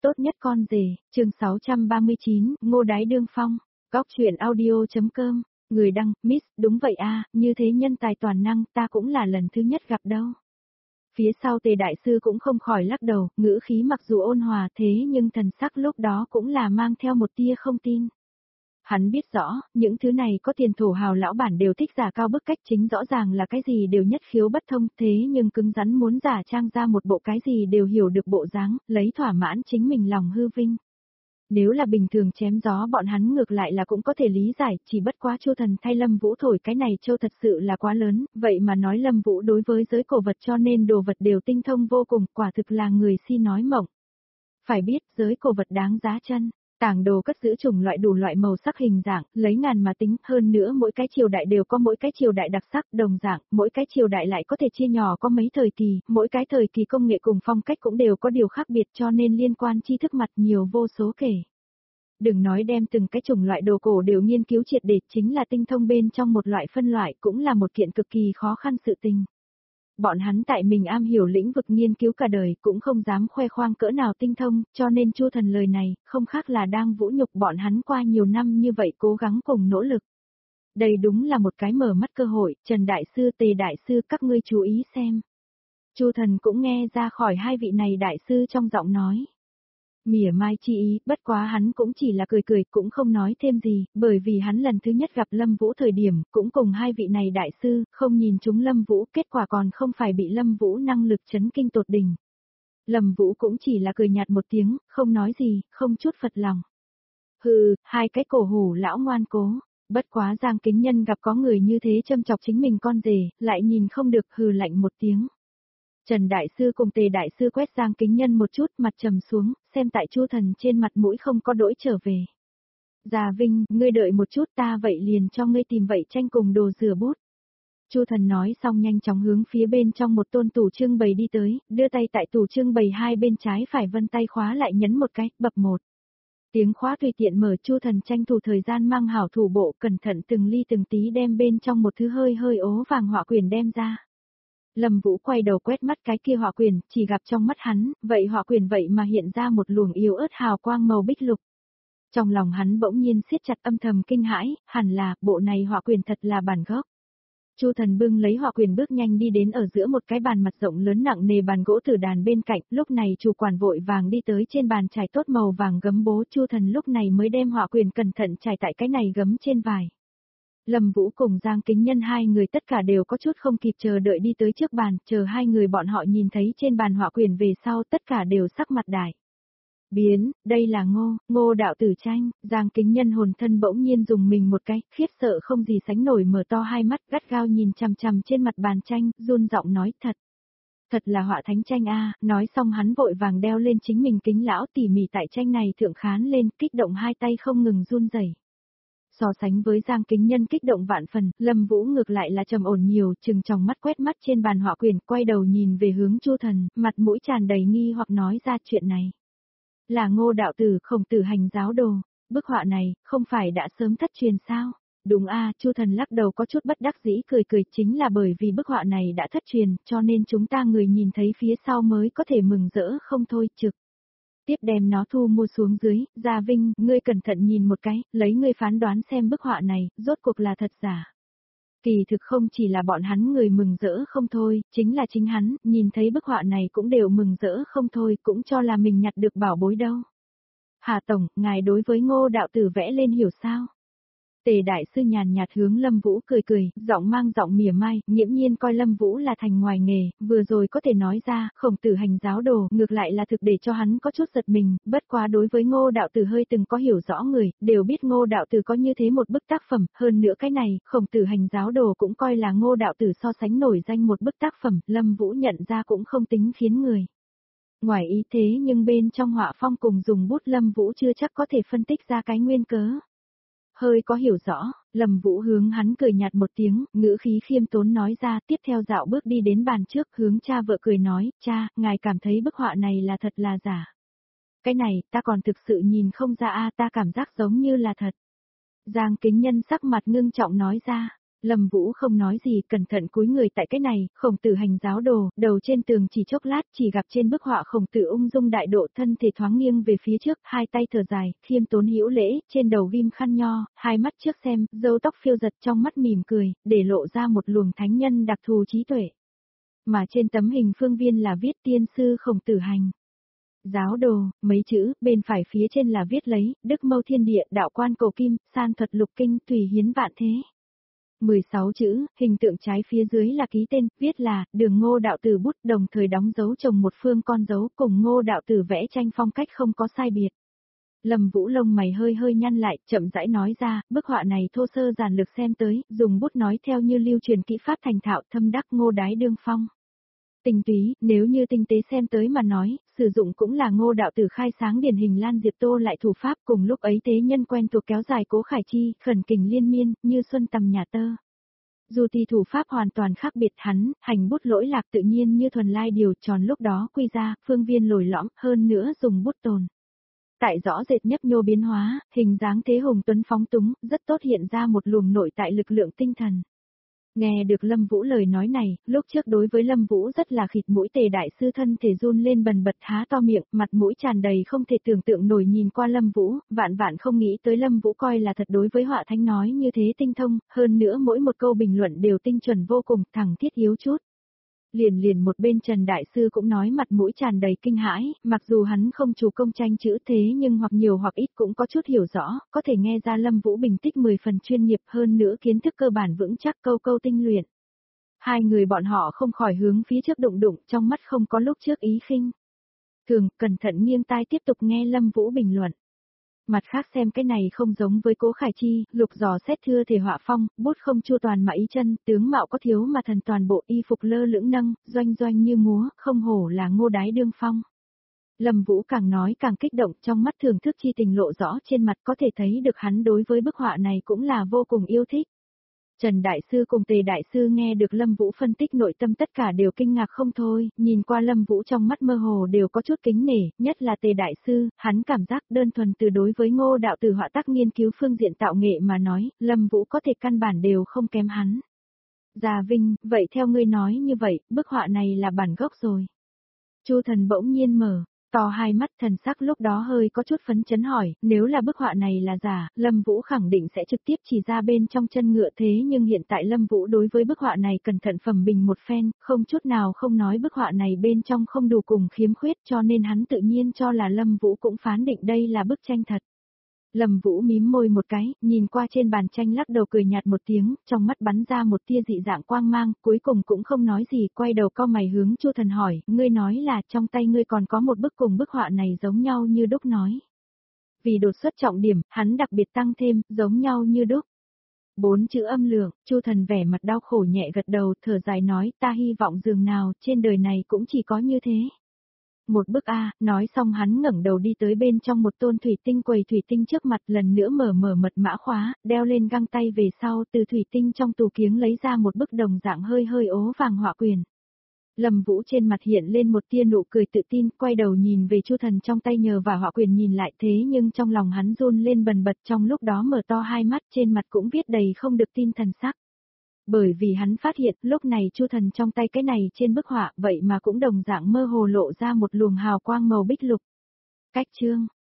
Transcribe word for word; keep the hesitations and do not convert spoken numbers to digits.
Tốt nhất con rể, chương sáu trăm ba mươi chín, Ngô Đái Đương Phong, Góc truyện audio.com, người đăng, Miss, đúng vậy a, như thế nhân tài toàn năng ta cũng là lần thứ nhất gặp đâu. Phía sau Tề Đại Sư cũng không khỏi lắc đầu, ngữ khí mặc dù ôn hòa thế nhưng thần sắc lúc đó cũng là mang theo một tia không tin. Hắn biết rõ, những thứ này có tiền thổ hào lão bản đều thích giả cao bức cách chính rõ ràng là cái gì đều nhất khiếu bất thông thế nhưng cứng rắn muốn giả trang ra một bộ cái gì đều hiểu được bộ dáng, lấy thỏa mãn chính mình lòng hư vinh. Nếu là bình thường chém gió bọn hắn ngược lại là cũng có thể lý giải, chỉ bất quá Chu Thần thay Lâm Vũ thổi cái này châu thật sự là quá lớn, vậy mà nói Lâm Vũ đối với giới cổ vật cho nên đồ vật đều tinh thông vô cùng, quả thực là người si nói mộng. Phải biết giới cổ vật đáng giá chân. Tàng đồ cất giữ chủng loại đủ loại màu sắc hình dạng, lấy ngàn mà tính, hơn nữa mỗi cái triều đại đều có mỗi cái triều đại đặc sắc, đồng dạng, mỗi cái triều đại lại có thể chia nhỏ có mấy thời kỳ, mỗi cái thời kỳ công nghệ cùng phong cách cũng đều có điều khác biệt cho nên liên quan tri thức mặt nhiều vô số kể. Đừng nói đem từng cái chủng loại đồ cổ đều nghiên cứu triệt để, chính là tinh thông bên trong một loại phân loại cũng là một kiện cực kỳ khó khăn sự tình. Bọn hắn tại mình am hiểu lĩnh vực nghiên cứu cả đời cũng không dám khoe khoang cỡ nào tinh thông, cho nên Chu Thần lời này, không khác là đang vũ nhục bọn hắn qua nhiều năm như vậy cố gắng cùng nỗ lực. Đây đúng là một cái mở mắt cơ hội, Trần Đại Sư, Tề Đại Sư các ngươi chú ý xem. Chu Thần cũng nghe ra khỏi hai vị này Đại Sư trong giọng nói. Mỉa mai chi ý, bất quá hắn cũng chỉ là cười cười cũng không nói thêm gì, bởi vì hắn lần thứ nhất gặp Lâm Vũ thời điểm, cũng cùng hai vị này đại sư, không nhìn chúng Lâm Vũ, kết quả còn không phải bị Lâm Vũ năng lực chấn kinh tột đỉnh. Lâm Vũ cũng chỉ là cười nhạt một tiếng, không nói gì, không chút phật lòng. Hừ, hai cái cổ hủ lão ngoan cố, bất quá Giang Kính Nhân gặp có người như thế châm chọc chính mình con rể, lại nhìn không được hừ lạnh một tiếng. Trần Đại Sư cùng Tề Đại Sư quét Giang Kính Nhân một chút, mặt trầm xuống, xem tại Chu Thần trên mặt mũi không có đỗi trở về. Già Vinh, ngươi đợi một chút ta vậy liền cho ngươi tìm vậy tranh cùng đồ rửa bút. Chu Thần nói xong nhanh chóng hướng phía bên trong một tôn tủ trưng bày đi tới, đưa tay tại tủ trưng bày hai bên trái phải vân tay khóa lại nhấn một cái, bập một. Tiếng khóa tùy tiện mở, Chu Thần tranh thủ thời gian mang hảo thủ bộ cẩn thận từng ly từng tí đem bên trong một thứ hơi hơi ố vàng họa quyển đem ra. Lâm Vũ quay đầu quét mắt cái kia họa quyển, chỉ gặp trong mắt hắn, vậy họa quyển vậy mà hiện ra một luồng yếu ớt hào quang màu bích lục. Trong lòng hắn bỗng nhiên siết chặt âm thầm kinh hãi, hẳn là, bộ này họa quyển thật là bản gốc. Chu Thần bưng lấy họa quyển bước nhanh đi đến ở giữa một cái bàn mặt rộng lớn nặng nề bàn gỗ tử đàn bên cạnh, lúc này chủ quản vội vàng đi tới trên bàn trải tốt màu vàng gấm bố, Chu Thần lúc này mới đem họa quyển cẩn thận trải tại cái này gấm trên vải. Lâm Vũ cùng Giang Kính Nhân hai người tất cả đều có chút không kịp chờ đợi đi tới trước bàn, chờ hai người bọn họ nhìn thấy trên bàn họa quyển về sau tất cả đều sắc mặt đại biến, đây là Ngô, Ngô đạo tử tranh, Giang Kính Nhân hồn thân bỗng nhiên dùng mình một cái, khiếp sợ không gì sánh nổi mở to hai mắt gắt gao nhìn chằm chằm trên mặt bàn tranh, run giọng nói thật. Thật là họa thánh tranh a, nói xong hắn vội vàng đeo lên chính mình kính lão tỉ mỉ tại tranh này thượng khán lên, kích động hai tay không ngừng run rẩy. So sánh với Giang Kính Nhân kích động vạn phần, Lâm Vũ ngược lại là trầm ổn nhiều, chừng trong mắt quét mắt trên bàn họa quyển, quay đầu nhìn về hướng Chu Thần, mặt mũi tràn đầy nghi hoặc nói ra chuyện này. Là Ngô đạo tử, Khổng Tử hành giáo đồ, bức họa này, không phải đã sớm thất truyền sao? Đúng a, Chu Thần lắc đầu có chút bất đắc dĩ cười cười, chính là bởi vì bức họa này đã thất truyền, cho nên chúng ta người nhìn thấy phía sau mới có thể mừng rỡ không thôi, trực. Tiếp đem nó thu mua xuống dưới, Gia Vinh, ngươi cẩn thận nhìn một cái, lấy ngươi phán đoán xem bức họa này, rốt cuộc là thật giả. Kỳ thực không chỉ là bọn hắn người mừng rỡ không thôi, chính là chính hắn, nhìn thấy bức họa này cũng đều mừng rỡ không thôi, cũng cho là mình nhặt được bảo bối đâu. Hà Tổng, ngài đối với Ngô đạo tử vẽ lên hiểu sao? Tề Đại Sư nhàn nhạt hướng Lâm Vũ cười cười, giọng mang giọng mỉa mai, nghiễm nhiên coi Lâm Vũ là thành ngoài nghề, vừa rồi có thể nói ra, Khổng Tử hành giáo đồ, ngược lại là thực để cho hắn có chút giật mình, bất quá đối với Ngô đạo tử hơi từng có hiểu rõ người, đều biết Ngô đạo tử có như thế một bức tác phẩm, hơn nữa cái này, Khổng Tử hành giáo đồ cũng coi là Ngô đạo tử so sánh nổi danh một bức tác phẩm, Lâm Vũ nhận ra cũng không tính khiến người. Ngoài ý thế nhưng bên trong họa phong cùng dùng bút Lâm Vũ chưa chắc có thể phân tích ra cái nguyên cớ. Hơi có hiểu rõ, Lâm Vũ hướng hắn cười nhạt một tiếng, ngữ khí khiêm tốn nói ra, tiếp theo dạo bước đi đến bàn trước hướng cha vợ cười nói, cha, ngài cảm thấy bức họa này là thật là giả. Cái này, ta còn thực sự nhìn không ra a, ta cảm giác giống như là thật. Giang Kính Nhân sắc mặt ngưng trọng nói ra, Lâm Vũ không nói gì, cẩn thận cúi người tại cái này, Khổng Tử hành giáo đồ, đầu trên tường chỉ chốc lát, chỉ gặp trên bức họa Khổng Tử ung dung đại độ, thân thể thoáng nghiêng về phía trước, hai tay thở dài, khiêm tốn hữu lễ, trên đầu ghim khăn nho, hai mắt trước xem, râu tóc phiêu giật, trong mắt mỉm cười, để lộ ra một luồng thánh nhân đặc thù trí tuệ. Mà trên tấm hình phương viên là viết tiên sư Khổng Tử hành giáo đồ, mấy chữ, bên phải phía trên là viết lấy, Đức Mâu Thiên Địa, đạo quan cổ kim, san thuật lục kinh, tùy hiến vạn thế. mười sáu chữ, hình tượng trái phía dưới là ký tên, viết là, Đường Ngô đạo tử bút, đồng thời đóng dấu chồng một phương con dấu, cùng Ngô đạo tử vẽ tranh phong cách không có sai biệt. Lâm Vũ lông mày hơi hơi nhăn lại, chậm rãi nói ra, bức họa này thô sơ giản lược xem tới, dùng bút nói theo như lưu truyền kỹ pháp thành thạo, thâm đắc Ngô đái đương phong. Tinh túy, nếu như tinh tế xem tới mà nói, sử dụng cũng là Ngô đạo tử khai sáng điển hình Lan Diệp Tô lại thủ pháp, cùng lúc ấy tế nhân quen thuộc kéo dài Cố Khải Chi, khẩn kình liên miên, như xuân tầm nhà tơ. Dù thì thủ pháp hoàn toàn khác biệt, hắn, hành bút lỗi lạc tự nhiên như thuần lai điều, tròn lúc đó quy ra, phương viên lồi lõm, hơn nữa dùng bút tồn. Tại rõ rệt nhấp nhô biến hóa, hình dáng thế hùng tuấn phóng túng, rất tốt hiện ra một luồng nội tại lực lượng tinh thần. Nghe được Lâm Vũ lời nói này, lúc trước đối với Lâm Vũ rất là khịt mũi, Tề đại sư thân thể run lên bần bật, há to miệng, mặt mũi tràn đầy không thể tưởng tượng nổi nhìn qua Lâm Vũ, vạn vạn không nghĩ tới Lâm Vũ coi là thật đối với họa thánh nói như thế tinh thông, hơn nữa mỗi một câu bình luận đều tinh chuẩn vô cùng, thẳng thiết yếu chút. Liền liền một bên Trần Đại Sư cũng nói mặt mũi tràn đầy kinh hãi, mặc dù hắn không chủ công tranh chữ thế nhưng hoặc nhiều hoặc ít cũng có chút hiểu rõ, có thể nghe ra Lâm Vũ bình tích mười phần chuyên nghiệp, hơn nữa kiến thức cơ bản vững chắc, câu câu tinh luyện. Hai người bọn họ không khỏi hướng phía trước đụng đụng, trong mắt không có lúc trước ý khinh. Thường, cẩn thận nghiêng tai tiếp tục nghe Lâm Vũ bình luận. Mặt khác xem cái này không giống với Cố Khải Chi, lục dò xét thưa thể họa phong, bút không chu toàn mà ý chân, tướng mạo có thiếu mà thần toàn bộ, y phục lơ lửng nâng, doanh doanh như múa, không hổ là Ngô đái đương phong. Lâm Vũ càng nói càng kích động, trong mắt thưởng thức chi tình lộ rõ trên mặt, có thể thấy được hắn đối với bức họa này cũng là vô cùng yêu thích. Trần Đại Sư cùng Tề Đại Sư nghe được Lâm Vũ phân tích nội tâm tất cả đều kinh ngạc không thôi, nhìn qua Lâm Vũ trong mắt mơ hồ đều có chút kính nể, nhất là Tề Đại Sư, hắn cảm giác đơn thuần từ đối với Ngô đạo tử họa tác nghiên cứu phương diện tạo nghệ mà nói, Lâm Vũ có thể căn bản đều không kém hắn. Già Vinh, vậy theo ngươi nói như vậy, bức họa này là bản gốc rồi. Chu Thần bỗng nhiên mở to hai mắt, thần sắc lúc đó hơi có chút phấn chấn hỏi, nếu là bức họa này là giả, Lâm Vũ khẳng định sẽ trực tiếp chỉ ra bên trong chân ngựa, thế nhưng hiện tại Lâm Vũ đối với bức họa này cẩn thận phẩm bình một phen, không chút nào không nói bức họa này bên trong không đủ cùng khiếm khuyết, cho nên hắn tự nhiên cho là Lâm Vũ cũng phán định đây là bức tranh thật. Lâm Vũ mím môi một cái, nhìn qua trên bàn tranh lắc đầu cười nhạt một tiếng, trong mắt bắn ra một tia dị dạng quang mang, cuối cùng cũng không nói gì, quay đầu cau mày hướng Chu Thần hỏi, ngươi nói là trong tay ngươi còn có một bức cùng bức họa này giống nhau như đúc nói. Vì đột xuất trọng điểm, hắn đặc biệt tăng thêm, giống nhau như đúc. Bốn chữ âm lượng, Chu Thần vẻ mặt đau khổ nhẹ gật đầu, thở dài nói, ta hy vọng dường nào, trên đời này cũng chỉ có như thế. Một bức A, nói xong hắn ngẩng đầu đi tới bên trong một tôn thủy tinh quầy thủy tinh trước mặt, lần nữa mở mở mật mã khóa, đeo lên găng tay về sau, từ thủy tinh trong tủ kiếng lấy ra một bức đồng dạng hơi hơi ố vàng họa quyền. Lâm Vũ trên mặt hiện lên một tia nụ cười tự tin, quay đầu nhìn về Chu Thần trong tay nhờ và họa quyền nhìn lại, thế nhưng trong lòng hắn run lên bần bật, trong lúc đó mở to hai mắt, trên mặt cũng viết đầy không được tin thần sắc. Bởi vì hắn phát hiện, lúc này Chu Thần trong tay cái này trên bức họa, vậy mà cũng đồng dạng mơ hồ lộ ra một luồng hào quang màu bích lục. Cách chương